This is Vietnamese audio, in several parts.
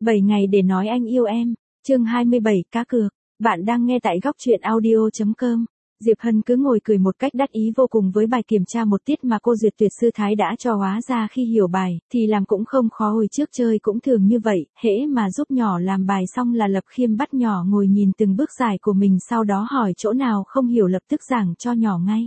7 ngày để nói anh yêu em. Chương 27, cá cược. Bạn đang nghe tại góc truyện audio.com. Diệp Hân cứ ngồi cười một cách đắc ý vô cùng với bài kiểm tra một tiết mà cô Duyệt Tuyệt Sư Thái đã cho. Hóa ra khi hiểu bài, thì làm cũng không khó. Hồi trước chơi cũng thường như vậy, hễ mà giúp nhỏ làm bài xong là Lập Khiêm bắt nhỏ ngồi nhìn từng bước giải của mình, sau đó hỏi chỗ nào không hiểu lập tức giảng cho nhỏ ngay.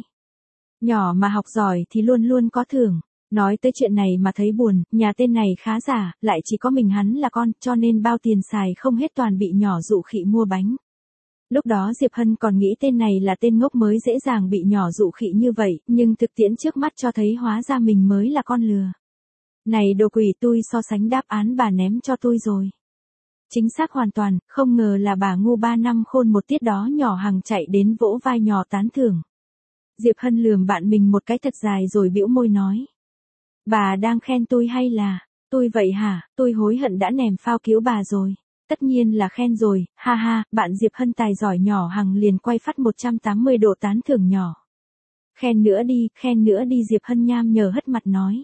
Nhỏ mà học giỏi thì luôn luôn có thưởng. Nói tới chuyện này mà thấy buồn, nhà tên này khá giả, lại chỉ có mình hắn là con, cho nên bao tiền xài không hết toàn bị nhỏ dụ khị mua bánh. Lúc đó Diệp Hân còn nghĩ tên này là tên ngốc mới dễ dàng bị nhỏ dụ khị như vậy, nhưng thực tiễn trước mắt cho thấy hóa ra mình mới là con lừa. Này đồ quỷ, tôi so sánh đáp án bà ném cho tôi rồi. Chính xác hoàn toàn, không ngờ là bà ngu 3 năm khôn một tiết đó. Nhỏ Hằng chạy đến vỗ vai nhỏ tán thưởng. Diệp Hân lườm bạn mình một cái thật dài rồi bĩu môi nói. Bà đang khen tôi hay là, tôi vậy hả, tôi hối hận đã ném phao cứu bà rồi. Tất nhiên là khen rồi, ha ha, bạn Diệp Hân tài giỏi. Nhỏ Hằng liền quay phát 180 độ tán thưởng nhỏ. Khen nữa đi Diệp Hân nham nhở hất mặt nói.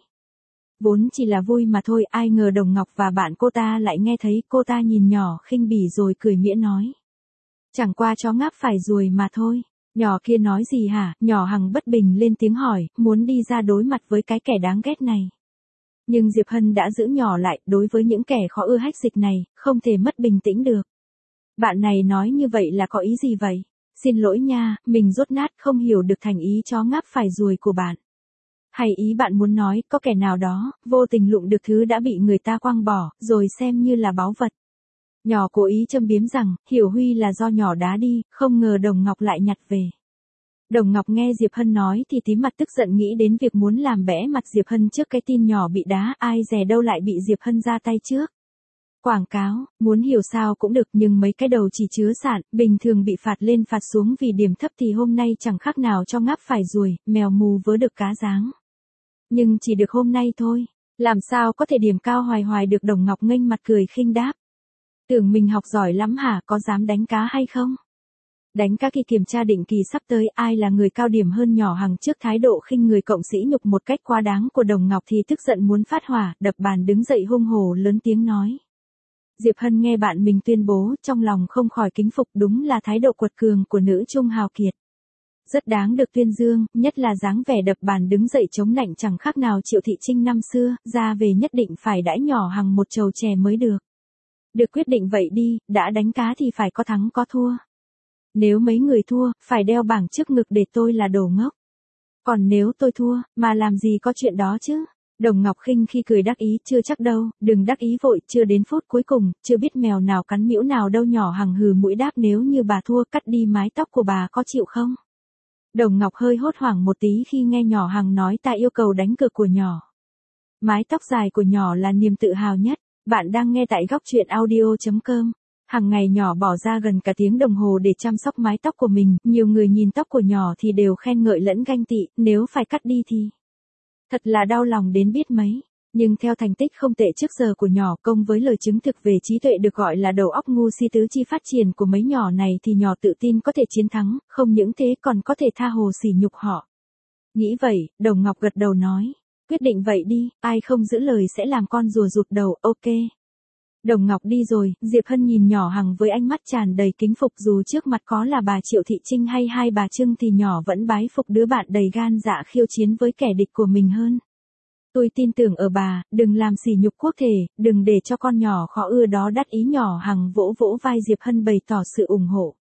Vốn chỉ là vui mà thôi, ai ngờ Đồng Ngọc và bạn cô ta lại nghe thấy. Cô ta nhìn nhỏ khinh bỉ rồi cười mỉa nói. Chẳng qua chó ngáp phải ruồi mà thôi. Nhỏ kia nói gì hả? Nhỏ Hằng bất bình lên tiếng hỏi, muốn đi ra đối mặt với cái kẻ đáng ghét này. Nhưng Diệp Hân đã giữ nhỏ lại, đối với những kẻ khó ưa hách dịch này, không thể mất bình tĩnh được. Bạn này nói như vậy là có ý gì vậy? Xin lỗi nha, mình dốt nát không hiểu được thành ý chó ngáp phải ruồi của bạn. Hay ý bạn muốn nói, có kẻ nào đó, vô tình lụm được thứ đã bị người ta quăng bỏ, rồi xem như là báu vật. Nhỏ cố ý châm biếm rằng, Hiểu Huy là do nhỏ đá đi, không ngờ Đồng Ngọc lại nhặt về. Đồng Ngọc nghe Diệp Hân nói thì tím mặt tức giận, nghĩ đến việc muốn làm bẽ mặt Diệp Hân trước cái tin nhỏ bị đá, ai dè đâu lại bị Diệp Hân ra tay trước. Quảng cáo, muốn hiểu sao cũng được, nhưng mấy cái đầu chỉ chứa sạn, bình thường bị phạt lên phạt xuống vì điểm thấp thì hôm nay chẳng khác nào cho ngáp phải ruồi, mèo mù vớ được cá ráng. Nhưng chỉ được hôm nay thôi, làm sao có thể điểm cao hoài hoài được. Đồng Ngọc nghênh mặt cười khinh đáp. Tưởng mình học giỏi lắm hả, có dám đánh cá hay không? Đánh cá kỳ kiểm tra định kỳ sắp tới, ai là người cao điểm hơn? Nhỏ Hằng trước thái độ khinh người cộng sĩ nhục một cách quá đáng của Đồng Ngọc thì tức giận muốn phát hỏa, đập bàn đứng dậy hung hổ lớn tiếng nói. Diệp Hân nghe bạn mình tuyên bố, trong lòng không khỏi kính phục, đúng là thái độ quật cường của nữ trung hào kiệt. Rất đáng được tuyên dương, nhất là dáng vẻ đập bàn đứng dậy chống nạnh chẳng khác nào Triệu Thị Trinh năm xưa, ra về nhất định phải đãi Nhỏ Hằng một chầu chè mới được. Được, quyết định vậy đi, đã đánh cá thì phải có thắng có thua. Nếu mấy người thua, phải đeo bảng trước ngực để tôi là đồ ngốc. Còn nếu tôi thua, mà làm gì có chuyện đó chứ? Đồng Ngọc khinh khi cười đắc ý, chưa chắc đâu, đừng đắc ý vội, chưa đến phút cuối cùng, chưa biết mèo nào cắn mĩu nào đâu. Nhỏ Hằng hừ mũi đáp, nếu như bà thua, cắt đi mái tóc của bà có chịu không? Đồng Ngọc hơi hốt hoảng một tí khi nghe Nhỏ Hằng nói ta yêu cầu đánh cược của nhỏ. Mái tóc dài của nhỏ là niềm tự hào nhất. Bạn đang nghe tại góc truyện audio.com. Hàng ngày nhỏ bỏ ra gần cả tiếng đồng hồ để chăm sóc mái tóc của mình, nhiều người nhìn tóc của nhỏ thì đều khen ngợi lẫn ganh tị, nếu phải cắt đi thì thật là đau lòng đến biết mấy. Nhưng theo thành tích không tệ trước giờ của nhỏ, công với lời chứng thực về trí tuệ được gọi là đầu óc ngu si tứ chi phát triển của mấy nhỏ này thì nhỏ tự tin có thể chiến thắng, không những thế còn có thể tha hồ sỉ nhục họ. Nghĩ vậy, Đồng Ngọc gật đầu nói, quyết định vậy đi, ai không giữ lời sẽ làm con rùa rụt đầu, ok. Đồng Ngọc đi rồi, Diệp Hân nhìn Nhỏ Hằng với ánh mắt tràn đầy kính phục, dù trước mặt có là bà Triệu Thị Trinh hay hai bà Trưng thì nhỏ vẫn bái phục đứa bạn đầy gan dạ khiêu chiến với kẻ địch của mình hơn. Tôi tin tưởng ở bà, đừng làm sỉ nhục quốc thể, đừng để cho con nhỏ khó ưa đó đắc ý. Nhỏ Hằng vỗ vỗ vai Diệp Hân bày tỏ sự ủng hộ.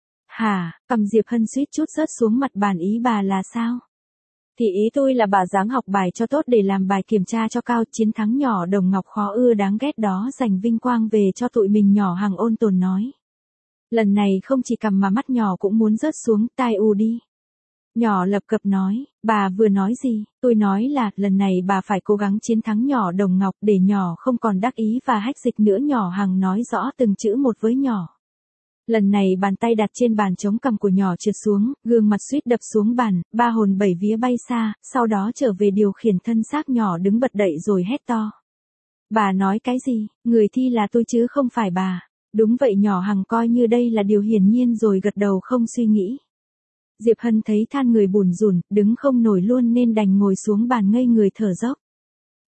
Hả, cầm Diệp Hân suýt chút rớt xuống mặt bàn, ý bà là sao? Thì ý tôi là bà dáng học bài cho tốt để làm bài kiểm tra cho cao, chiến thắng nhỏ Đồng Ngọc khó ưa đáng ghét đó giành vinh quang về cho tụi mình. Nhỏ Hằng ôn tồn nói. Lần này không chỉ cầm mà mắt nhỏ cũng muốn rớt xuống, tai u đi. Nhỏ lập cập nói, bà vừa nói gì? Tôi nói là, lần này bà phải cố gắng chiến thắng nhỏ Đồng Ngọc để nhỏ không còn đắc ý và hách dịch nữa. Nhỏ Hằng nói rõ từng chữ một với nhỏ. Lần này bàn tay đặt trên bàn chống cằm của nhỏ trượt xuống, gương mặt suýt đập xuống bàn, ba hồn bảy vía bay xa, sau đó trở về điều khiển thân xác. Nhỏ đứng bật dậy rồi hét to. Bà nói cái gì? Người thi là tôi chứ không phải bà. Đúng vậy. Nhỏ Hằng coi như đây là điều hiển nhiên rồi gật đầu không suy nghĩ. Diệp Hân thấy than người bủn rủn, đứng không nổi luôn nên đành ngồi xuống bàn ngây người thở dốc.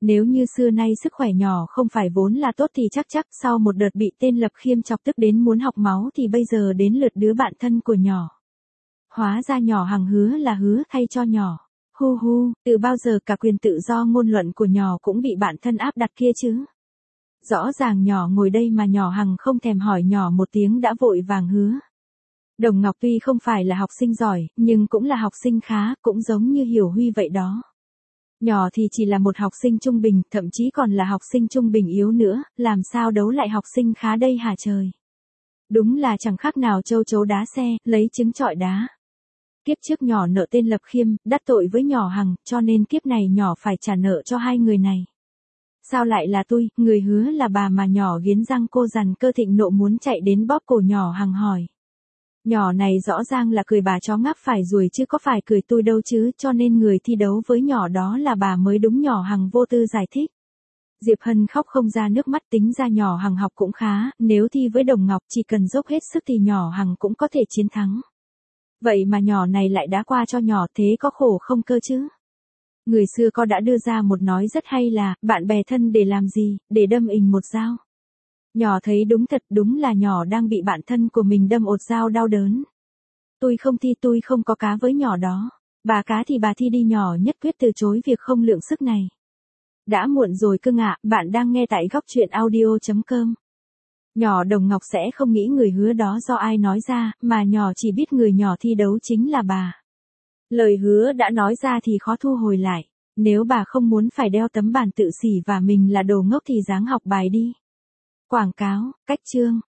Nếu như xưa nay sức khỏe nhỏ không phải vốn là tốt thì chắc sau một đợt bị tên Lập Khiêm chọc tức đến muốn học máu thì bây giờ đến lượt đứa bạn thân của nhỏ. Hóa ra nhỏ Hằng hứa là hứa thay cho nhỏ. Hu hu, từ bao giờ cả quyền tự do ngôn luận của nhỏ cũng bị bạn thân áp đặt kia chứ? Rõ ràng nhỏ ngồi đây mà nhỏ Hằng không thèm hỏi nhỏ một tiếng đã vội vàng hứa. Đồng Ngọc tuy không phải là học sinh giỏi, nhưng cũng là học sinh khá, cũng giống như Hiểu Huy vậy đó. Nhỏ thì chỉ là một học sinh trung bình, thậm chí còn là học sinh trung bình yếu nữa, làm sao đấu lại học sinh khá đây hả trời? Đúng là chẳng khác nào châu chấu đá xe, lấy trứng trọi đá. Kiếp trước nhỏ nợ tên Lập Khiêm, đắc tội với nhỏ Hằng, cho nên kiếp này nhỏ phải trả nợ cho hai người này. Sao lại là tôi, người hứa là bà mà nhỏ nghiến răng cô dằn cơ thịnh nộ muốn chạy đến bóp cổ nhỏ Hằng hỏi. Nhỏ này rõ ràng là cười bà chó ngáp phải ruồi chứ có phải cười tôi đâu chứ, cho nên người thi đấu với nhỏ đó là bà mới đúng, nhỏ Hằng vô tư giải thích. Diệp Hân khóc không ra nước mắt, tính ra nhỏ Hằng học cũng khá, nếu thi với Đồng Ngọc chỉ cần dốc hết sức thì nhỏ Hằng cũng có thể chiến thắng. Vậy mà nhỏ này lại đá qua cho nhỏ, thế có khổ không cơ chứ? Người xưa có đã đưa ra một nói rất hay là, bạn bè thân để làm gì, để đâm ình một dao. Nhỏ thấy đúng thật, đúng là nhỏ đang bị bạn thân của mình đâm một dao đau đớn. Tôi không thi, tôi không có cá với nhỏ đó. Bà cá thì bà thi đi, nhỏ nhất quyết từ chối việc không lượng sức này. Đã muộn rồi cưng ạ, bạn đang nghe tại góc truyện audio.com. Nhỏ Đồng Ngọc sẽ không nghĩ người hứa đó do ai nói ra, mà nhỏ chỉ biết người nhỏ thi đấu chính là bà. Lời hứa đã nói ra thì khó thu hồi lại. Nếu bà không muốn phải đeo tấm bản tự xỉ và mình là đồ ngốc thì ráng học bài đi. Quảng cáo, cách chương.